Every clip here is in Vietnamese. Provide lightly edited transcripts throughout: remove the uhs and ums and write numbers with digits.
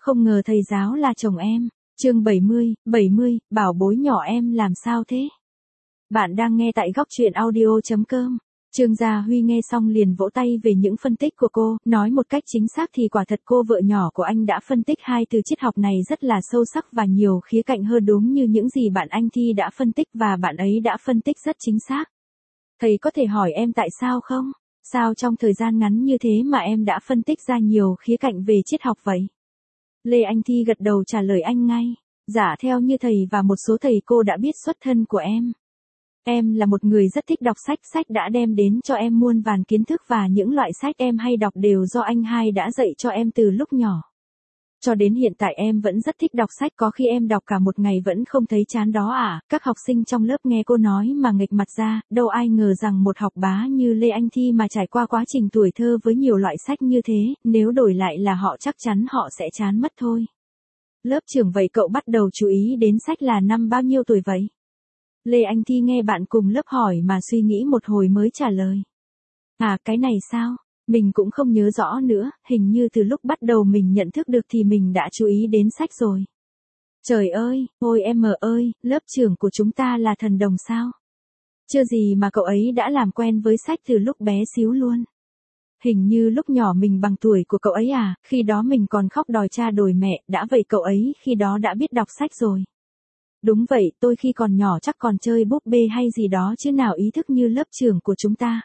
Không ngờ thầy giáo là chồng em. Chương 70, bảo bối nhỏ em làm sao thế? Bạn đang nghe tại góc truyện audio.com. Trương Gia Huy nghe xong liền vỗ tay về những phân tích của cô, nói một cách chính xác thì quả thật cô vợ nhỏ của anh đã phân tích hai từ triết học này rất là sâu sắc và nhiều khía cạnh hơn đúng như những gì bạn anh Thi đã phân tích và bạn ấy đã phân tích rất chính xác. Thầy có thể hỏi em tại sao không? Sao trong thời gian ngắn như thế mà em đã phân tích ra nhiều khía cạnh về triết học vậy? Lê Anh Thi gật đầu trả lời anh ngay. Dạ theo như thầy và một số thầy cô đã biết xuất thân của em. Em là một người rất thích đọc sách, sách đã đem đến cho em muôn vàn kiến thức và những loại sách em hay đọc đều do anh hai đã dạy cho em từ lúc nhỏ. Cho đến hiện tại em vẫn rất thích đọc sách, có khi em đọc cả một ngày vẫn không thấy chán đó à. Các học sinh trong lớp nghe cô nói mà nghệch mặt ra, đâu ai ngờ rằng một học bá như Lê Anh Thi mà trải qua quá trình tuổi thơ với nhiều loại sách như thế, nếu đổi lại là họ chắc chắn họ sẽ chán mất thôi. Lớp trưởng vậy cậu bắt đầu chú ý đến sách là năm bao nhiêu tuổi vậy? Lê Anh Thi nghe bạn cùng lớp hỏi mà suy nghĩ một hồi mới trả lời. À cái này sao? Mình cũng không nhớ rõ nữa, hình như từ lúc bắt đầu mình nhận thức được thì mình đã chú ý đến sách rồi. Trời ơi, ôi em ơi, lớp trưởng của chúng ta là thần đồng sao? Chưa gì mà cậu ấy đã làm quen với sách từ lúc bé xíu luôn. Hình như lúc nhỏ mình bằng tuổi của cậu ấy à, khi đó mình còn khóc đòi cha đòi mẹ, đã vậy cậu ấy khi đó đã biết đọc sách rồi. Đúng vậy, tôi khi còn nhỏ chắc còn chơi búp bê hay gì đó chứ nào ý thức như lớp trưởng của chúng ta.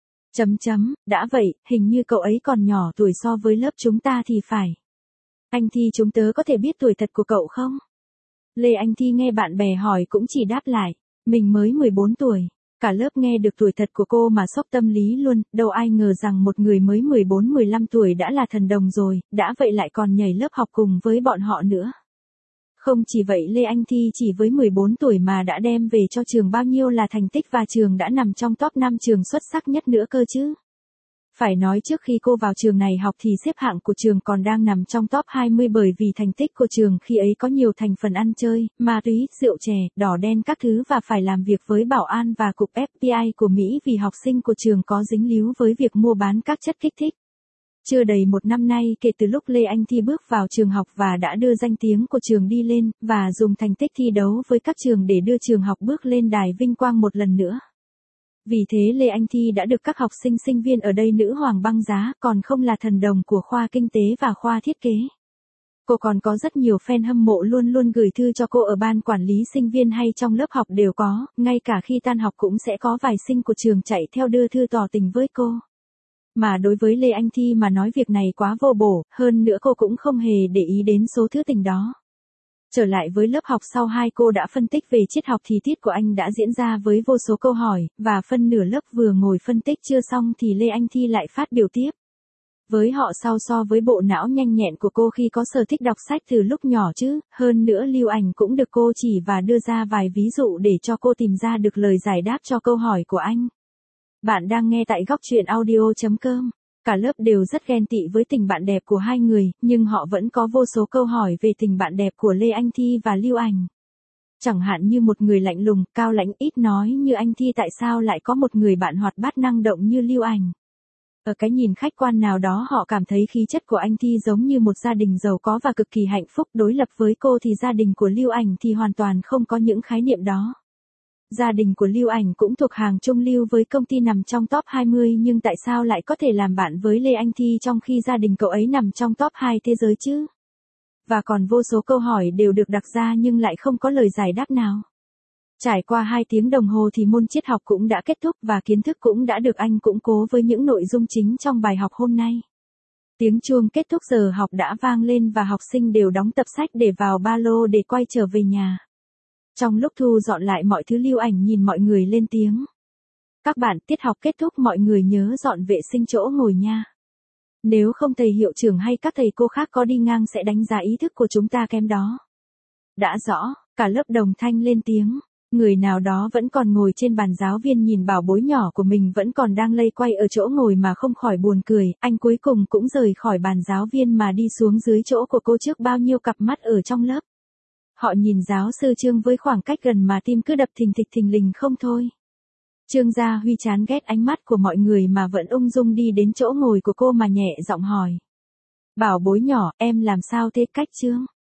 Đã vậy, hình như cậu ấy còn nhỏ tuổi so với lớp chúng ta thì phải. Anh Thi chúng tớ có thể biết tuổi thật của cậu không? Lê Anh Thi nghe bạn bè hỏi cũng chỉ đáp lại, mình mới 14 tuổi. Cả lớp nghe được tuổi thật của cô mà sốc tâm lý luôn, đâu ai ngờ rằng một người mới 14-15 tuổi đã là thần đồng rồi, đã vậy lại còn nhảy lớp học cùng với bọn họ nữa. Không chỉ vậy Lê Anh Thi chỉ với 14 tuổi mà đã đem về cho trường bao nhiêu là thành tích và trường đã nằm trong top 5 trường xuất sắc nhất nữa cơ chứ. Phải nói trước khi cô vào trường này học thì xếp hạng của trường còn đang nằm trong top 20 bởi vì thành tích của trường khi ấy có nhiều thành phần ăn chơi, ma túy, rượu chè, đỏ đen các thứ và phải làm việc với bảo an và cục FBI của Mỹ vì học sinh của trường có dính líu với việc mua bán các chất kích thích. Chưa đầy một năm nay kể từ lúc Lê Anh Thi bước vào trường học và đã đưa danh tiếng của trường đi lên, và dùng thành tích thi đấu với các trường để đưa trường học bước lên đài vinh quang một lần nữa. Vì thế Lê Anh Thi đã được các học sinh sinh viên ở đây nữ hoàng băng giá, còn không là thần đồng của khoa kinh tế và khoa thiết kế. Cô còn có rất nhiều fan hâm mộ luôn luôn gửi thư cho cô ở ban quản lý sinh viên hay trong lớp học đều có, ngay cả khi tan học cũng sẽ có vài sinh của trường chạy theo đưa thư tỏ tình với cô. Mà đối với Lê Anh Thi mà nói việc này quá vô bổ, hơn nữa cô cũng không hề để ý đến số thư tình đó. Trở lại với lớp học sau hai cô đã phân tích về triết học thì tiết của anh đã diễn ra với vô số câu hỏi, và phân nửa lớp vừa ngồi phân tích chưa xong thì Lê Anh Thi lại phát biểu tiếp. Với họ so với bộ não nhanh nhẹn của cô khi có sở thích đọc sách từ lúc nhỏ chứ, hơn nữa lưu ảnh cũng được cô chỉ và đưa ra vài ví dụ để cho cô tìm ra được lời giải đáp cho câu hỏi của anh. Bạn đang nghe tại góc truyện audio.com. Cả lớp đều rất ghen tị với tình bạn đẹp của hai người, nhưng họ vẫn có vô số câu hỏi về tình bạn đẹp của Lê Anh Thi và Lưu Ảnh. Chẳng hạn như một người lạnh lùng, cao lãnh, ít nói như anh Thi tại sao lại có một người bạn hoạt bát năng động như Lưu Ảnh. Ở cái nhìn khách quan nào đó họ cảm thấy khí chất của anh Thi giống như một gia đình giàu có và cực kỳ hạnh phúc, đối lập với cô thì gia đình của Lưu Ảnh thì hoàn toàn không có những khái niệm đó. Gia đình của Lưu Ảnh cũng thuộc hàng trung lưu với công ty nằm trong top 20 nhưng tại sao lại có thể làm bạn với Lê Anh Thi trong khi gia đình cậu ấy nằm trong top 2 thế giới chứ? Và còn vô số câu hỏi đều được đặt ra nhưng lại không có lời giải đáp nào. Trải qua 2 tiếng đồng hồ thì môn triết học cũng đã kết thúc và kiến thức cũng đã được anh củng cố với những nội dung chính trong bài học hôm nay. Tiếng chuông kết thúc giờ học đã vang lên và học sinh đều đóng tập sách để vào ba lô để quay trở về nhà. Trong lúc thu dọn lại mọi thứ Lưu Ảnh nhìn mọi người lên tiếng. Các bạn, tiết học kết thúc mọi người nhớ dọn vệ sinh chỗ ngồi nha. Nếu không thầy hiệu trưởng hay các thầy cô khác có đi ngang sẽ đánh giá ý thức của chúng ta kém đó. Đã rõ, cả lớp đồng thanh lên tiếng. Người nào đó vẫn còn ngồi trên bàn giáo viên nhìn bảo bối nhỏ của mình vẫn còn đang lây quay ở chỗ ngồi mà không khỏi buồn cười. Anh cuối cùng cũng rời khỏi bàn giáo viên mà đi xuống dưới chỗ của cô trước bao nhiêu cặp mắt ở trong lớp. Họ nhìn giáo sư Trương với khoảng cách gần mà tim cứ đập thình thịch thình lình không thôi. Trương Gia Huy chán ghét ánh mắt của mọi người mà vẫn ung dung đi đến chỗ ngồi của cô mà nhẹ giọng hỏi. Bảo bối nhỏ, em làm sao thế cách chương?